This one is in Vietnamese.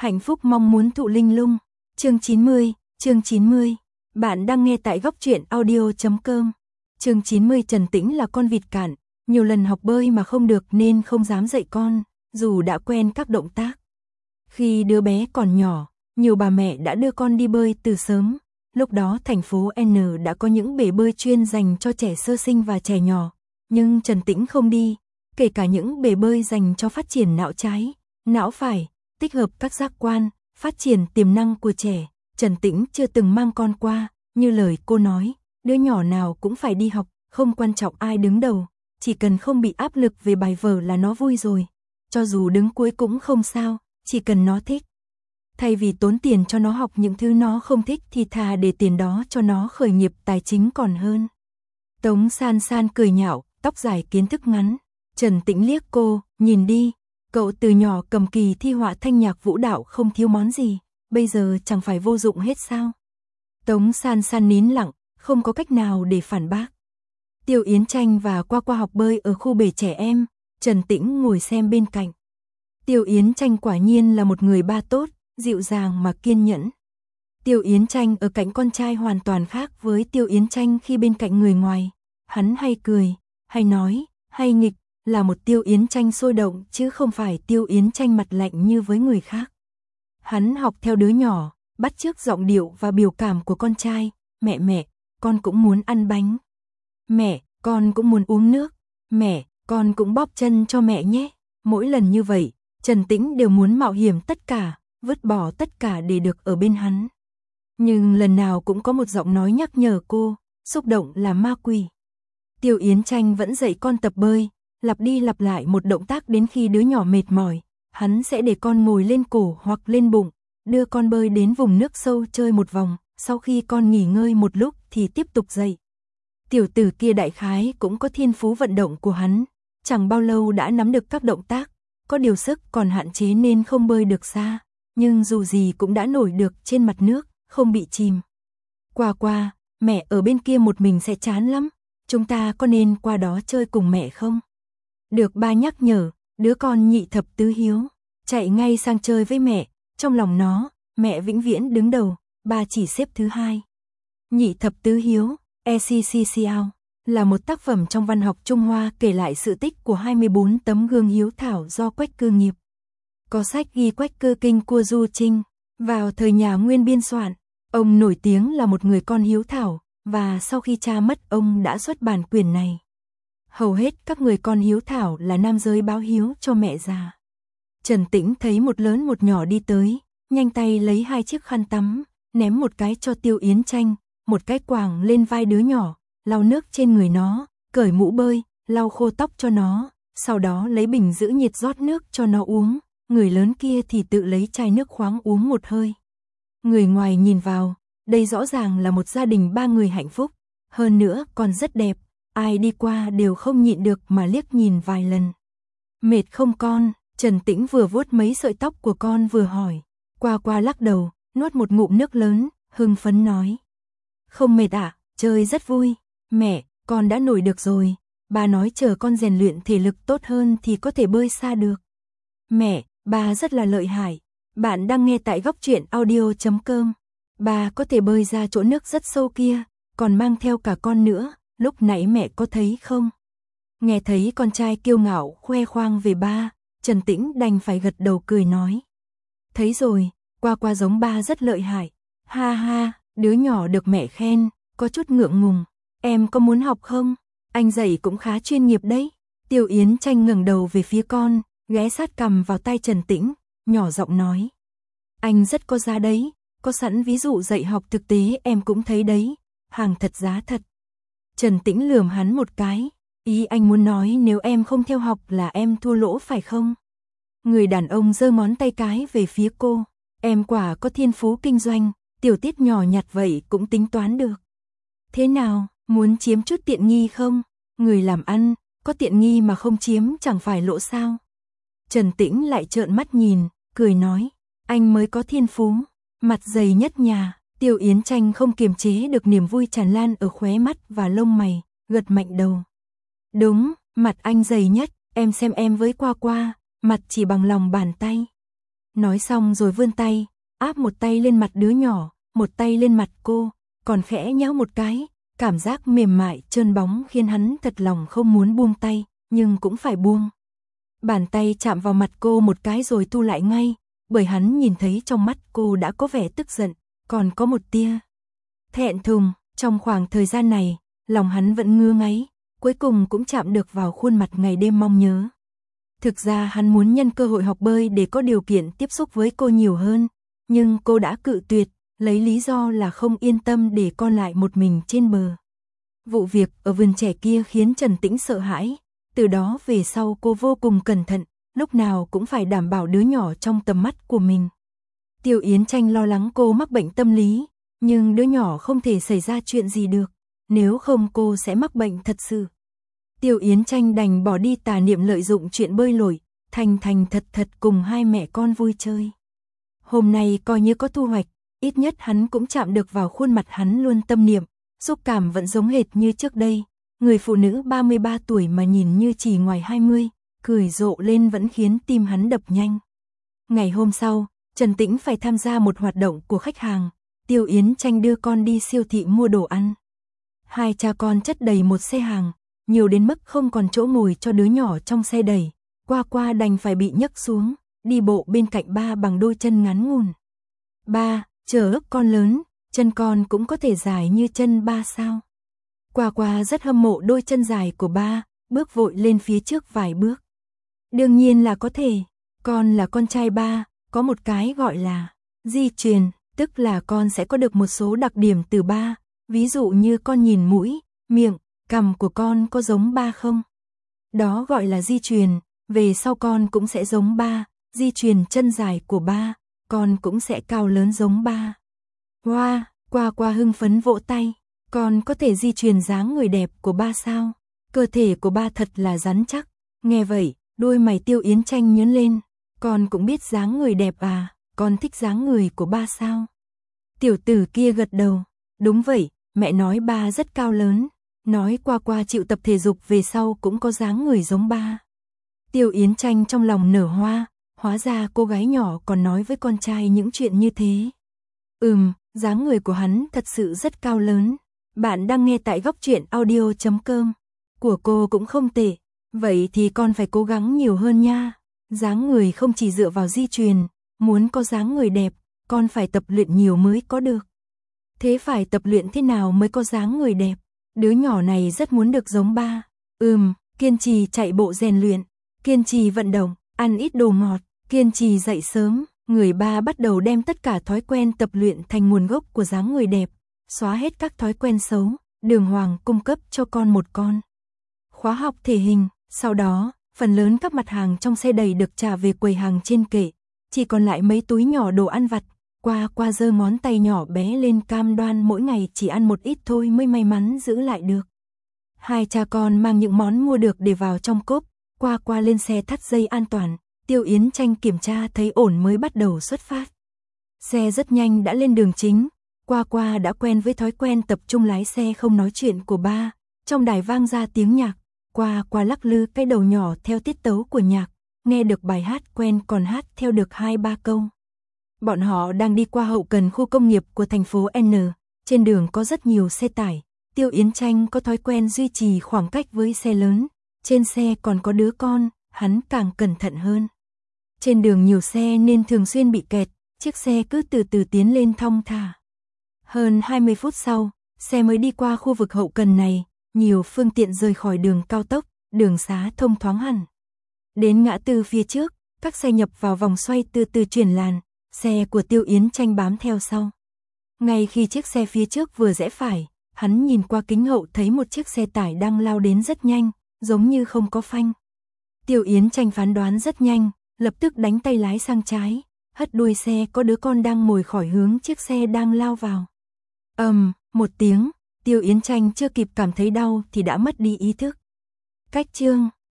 Hạnh phúc mong muốn thụ linh lung. Chương 90. Bạn đang nghe tại góc truyện audio.com. Chương 90. Trần Tĩnh là con vịt cạn, nhiều lần học bơi mà không được nên không dám dạy con, dù đã quen các động tác. Khi đứa bé còn nhỏ, nhiều bà mẹ đã đưa con đi bơi từ sớm. Lúc đó thành phố N đã có những bể bơi chuyên dành cho trẻ sơ sinh và trẻ nhỏ, nhưng Trần Tĩnh không đi, kể cả những bể bơi dành cho phát triển não trái, não phải, tích hợp các giác quan, phát triển tiềm năng của trẻ. Trần Tĩnh chưa từng mang con qua, như lời cô nói, đứa nhỏ nào cũng phải đi học, không quan trọng ai đứng đầu, chỉ cần không bị áp lực về bài vở là nó vui rồi. Cho dù đứng cuối cũng không sao, chỉ cần nó thích. Thay vì tốn tiền cho nó học những thứ nó không thích thì thà để tiền đó cho nó khởi nghiệp tài chính còn hơn. Tống San San cười nhạo, tóc dài kiến thức ngắn. Trần Tĩnh liếc cô, nhìn đi, cậu từ nhỏ cầm kỳ thi họa thanh nhạc vũ đạo không thiếu món gì, bây giờ chẳng phải vô dụng hết sao? Tống San San nín lặng, không có cách nào để phản bác. Tiêu Yến Tranh và Qua Qua học bơi ở khu bể trẻ em, Trần Tĩnh ngồi xem bên cạnh. Tiêu Yến Tranh quả nhiên là một người ba tốt, dịu dàng mà kiên nhẫn. Tiêu Yến Tranh ở cạnh con trai hoàn toàn khác với Tiêu Yến Tranh khi bên cạnh người ngoài. Hắn hay cười, hay nói, hay nghịch, là một Tiêu Yến Tranh sôi động chứ không phải Tiêu Yến Tranh mặt lạnh như với người khác. Hắn học theo đứa nhỏ, bắt chước giọng điệu và biểu cảm của con trai. Mẹ, con cũng muốn ăn bánh. Mẹ, con cũng muốn uống nước. Mẹ, con cũng bóp chân cho mẹ nhé. Mỗi lần như vậy, Trần Tĩnh đều muốn mạo hiểm tất cả, vứt bỏ tất cả để được ở bên hắn. Nhưng lần nào cũng có một giọng nói nhắc nhở cô, xúc động là ma quỷ. Tiêu Yến Tranh vẫn dạy con tập bơi, lặp đi lặp lại một động tác đến khi đứa nhỏ mệt mỏi, hắn sẽ để con ngồi lên cổ hoặc lên bụng, đưa con bơi đến vùng nước sâu chơi một vòng, sau khi con nghỉ ngơi một lúc thì tiếp tục dạy. Tiểu tử kia đại khái cũng có thiên phú vận động của hắn, chẳng bao lâu đã nắm được các động tác, có điều sức còn hạn chế nên không bơi được xa, nhưng dù gì cũng đã nổi được trên mặt nước, không bị chìm. Qua, mẹ ở bên kia một mình sẽ chán lắm, chúng ta có nên qua đó chơi cùng mẹ không? Được ba nhắc nhở, đứa con nhị thập tứ hiếu, chạy ngay sang chơi với mẹ, trong lòng nó, mẹ vĩnh viễn đứng đầu, ba chỉ xếp thứ hai. Nhị thập tứ hiếu, ECCCL, là một tác phẩm trong văn học Trung Hoa kể lại sự tích của 24 tấm gương hiếu thảo do Quách Cư nghiệp. Có sách ghi Quách Cư kinh cua du trinh, vào thời nhà Nguyên biên soạn, ông nổi tiếng là một người con hiếu thảo, và sau khi cha mất ông đã xuất bản quyển này. Hầu hết các người con hiếu thảo là nam giới báo hiếu cho mẹ già. Trần Tĩnh thấy một lớn một nhỏ đi tới, nhanh tay lấy 2 chiếc khăn tắm, ném một cái cho Tiêu Yến Tranh, một cái quàng lên vai đứa nhỏ, lau nước trên người nó, cởi mũ bơi, lau khô tóc cho nó, sau đó lấy bình giữ nhiệt rót nước cho nó uống, người lớn kia thì tự lấy chai nước khoáng uống một hơi. Người ngoài nhìn vào, đây rõ ràng là một gia đình 3 người hạnh phúc, hơn nữa còn rất đẹp, ai đi qua đều không nhịn được mà liếc nhìn vài lần. Mệt không con? Trần Tĩnh vừa vuốt mấy sợi tóc của con vừa hỏi. Qua lắc đầu, nuốt một ngụm nước lớn, hưng phấn nói. Không mệt ạ, chơi rất vui. Mẹ, con đã nổi được rồi. Bà nói chờ con rèn luyện thể lực tốt hơn thì có thể bơi xa được. Mẹ, bà rất là lợi hại. Bạn đang nghe tại góc truyện audio.com. Bà có thể bơi ra chỗ nước rất sâu kia, còn mang theo cả con nữa, lúc nãy mẹ có thấy không? Nghe thấy con trai kiêu ngạo khoe khoang về ba, Trần Tĩnh đành phải gật đầu cười nói. Thấy rồi, Qua giống ba rất lợi hại. Ha ha, đứa nhỏ được mẹ khen, có chút ngượng ngùng. Em có muốn học không? Anh dạy cũng khá chuyên nghiệp đấy. Tiêu Yến Tranh ngẩng đầu về phía con, ghé sát cằm vào tay Trần Tĩnh, nhỏ giọng nói. Anh rất có giá đấy, có sẵn ví dụ dạy học thực tế em cũng thấy đấy, hàng thật giá thật. Trần Tĩnh lườm hắn một cái, ý anh muốn nói nếu em không theo học là em thua lỗ phải không? Người đàn ông giơ ngón tay cái về phía cô, em quả có thiên phú kinh doanh, tiểu tiết nhỏ nhặt vậy cũng tính toán được. Thế nào, muốn chiếm chút tiện nghi không? Người làm ăn, có tiện nghi mà không chiếm chẳng phải lỗ sao? Trần Tĩnh lại trợn mắt nhìn, cười nói, anh mới có thiên phú, mặt dày nhất nhà. Tiêu Yến Tranh không kiềm chế được niềm vui tràn lan ở khóe mắt và lông mày, gật mạnh đầu. Đúng, mặt anh dày nhất, em xem em với Qua, mặt chỉ bằng lòng bàn tay. Nói xong rồi vươn tay, áp một tay lên mặt đứa nhỏ, một tay lên mặt cô, còn khẽ nhéo một cái, cảm giác mềm mại trơn bóng khiến hắn thật lòng không muốn buông tay, nhưng cũng phải buông. Bàn tay chạm vào mặt cô một cái rồi thu lại ngay, bởi hắn nhìn thấy trong mắt cô đã có vẻ tức giận, còn có một tia thẹn thùng. Trong khoảng thời gian này, lòng hắn vẫn ngứa ngáy, cuối cùng cũng chạm được vào khuôn mặt ngày đêm mong nhớ. Thực ra hắn muốn nhân cơ hội học bơi để có điều kiện tiếp xúc với cô nhiều hơn, nhưng cô đã cự tuyệt, lấy lý do là không yên tâm để con lại một mình trên bờ. Vụ việc ở vườn trẻ kia khiến Trần Tĩnh sợ hãi, từ đó về sau cô vô cùng cẩn thận, lúc nào cũng phải đảm bảo đứa nhỏ trong tầm mắt của mình. Tiêu Yến Tranh lo lắng cô mắc bệnh tâm lý, nhưng đứa nhỏ không thể xảy ra chuyện gì được, nếu không cô sẽ mắc bệnh thật sự. Tiêu Yến Tranh đành bỏ đi tà niệm lợi dụng chuyện bơi lội, thành thành thật thật cùng hai mẹ con vui chơi. Hôm nay coi như có thu hoạch, ít nhất hắn cũng chạm được vào khuôn mặt hắn luôn tâm niệm, xúc cảm vẫn giống hệt như trước đây. Người phụ nữ 33 tuổi mà nhìn như chỉ ngoài 20, cười rộ lên vẫn khiến tim hắn đập nhanh. Ngày hôm sau, Trần Tĩnh phải tham gia một hoạt động của khách hàng, Tiêu Yến Tranh đưa con đi siêu thị mua đồ ăn. Hai cha con chất đầy một xe hàng, nhiều đến mức không còn chỗ ngồi cho đứa nhỏ trong xe đẩy, qua qua đành phải bị nhấc xuống, đi bộ bên cạnh ba bằng đôi chân ngắn ngủn. Ba, chờ lúc con lớn, chân con cũng có thể dài như chân ba sao? Qua qua rất hâm mộ đôi chân dài của ba, bước vội lên phía trước vài bước. Đương nhiên là có thể, con là con trai ba, có một cái gọi là di truyền, tức là con sẽ có được một số đặc điểm từ ba, ví dụ như con nhìn mũi, miệng, cằm của con có giống ba không? Đó gọi là di truyền, về sau con cũng sẽ giống ba, di truyền chân dài của ba, con cũng sẽ cao lớn giống ba. Wow, qua qua hưng phấn vỗ tay, con có thể di truyền dáng người đẹp của ba sao? Cơ thể của ba thật là rắn chắc. Nghe vậy, đôi mày Tiêu Yến Tranh nhướng lên, con cũng biết dáng người đẹp à, con thích dáng người của ba sao? Tiểu tử kia gật đầu, đúng vậy, mẹ nói ba rất cao lớn, nói qua qua chịu tập thể dục về sau cũng có dáng người giống ba. Tiêu Yến Tranh trong lòng nở hoa, hóa ra cô gái nhỏ còn nói với con trai những chuyện như thế. Dáng người của hắn thật sự rất cao lớn. Bạn đang nghe tại góc truyện audio.com. Của cô cũng không tệ, vậy thì con phải cố gắng nhiều hơn nha. Dáng người không chỉ dựa vào di truyền, muốn có dáng người đẹp, con phải tập luyện nhiều mới có được. Thế phải tập luyện thế nào mới có dáng người đẹp? Đứa nhỏ này rất muốn được giống ba. Kiên trì chạy bộ rèn luyện, kiên trì vận động, ăn ít đồ ngọt, kiên trì dậy sớm. Người ba bắt đầu đem tất cả thói quen tập luyện thành nguồn gốc của dáng người đẹp, xóa hết các thói quen xấu, đường hoàng cung cấp cho con một con khóa học thể hình. Sau đó, phần lớn các mặt hàng trong xe đẩy được trả về quầy hàng trên kệ, chỉ còn lại mấy túi nhỏ đồ ăn vặt. Qua qua giơ ngón tay nhỏ bé lên cam đoan mỗi ngày chỉ ăn một ít thôi mới may mắn giữ lại được. Hai cha con mang những món mua được để vào trong cốp, qua qua lên xe thắt dây an toàn. Tiêu Yến Tranh kiểm tra thấy ổn mới bắt đầu xuất phát. Xe rất nhanh đã lên đường chính, qua qua đã quen với thói quen tập trung lái xe không nói chuyện của ba. Trong đài vang ra tiếng nhạc, qua qua lắc lư cái đầu nhỏ theo tiết tấu của nhạc, nghe được bài hát quen còn hát theo được 2-3 câu. Bọn họ đang đi qua hậu cần khu công nghiệp của thành phố N, trên đường có rất nhiều xe tải. Tiêu Yến Tranh có thói quen duy trì khoảng cách với xe lớn, trên xe còn có đứa con, hắn càng cẩn thận hơn. Trên đường nhiều xe nên thường xuyên bị kẹt, chiếc xe cứ từ từ tiến lên thong thả. Hơn 20 phút sau, xe mới đi qua khu vực hậu cần này, nhiều phương tiện rời khỏi đường cao tốc, đường xá thông thoáng hẳn. Đến ngã tư phía trước, các xe nhập vào vòng xoay từ từ chuyển làn, xe của Tiêu Yến Tranh bám theo sau. Ngay khi chiếc xe phía trước vừa rẽ phải, hắn nhìn qua kính hậu thấy một chiếc xe tải đang lao đến rất nhanh, giống như không có phanh. Tiêu Yến Tranh phán đoán rất nhanh, lập tức đánh tay lái sang trái, hất đuôi xe có đứa con đang ngồi khỏi hướng chiếc xe đang lao vào. Một tiếng, Tiêu Yến Tranh chưa kịp cảm thấy đau thì đã mất đi ý thức. Cách chương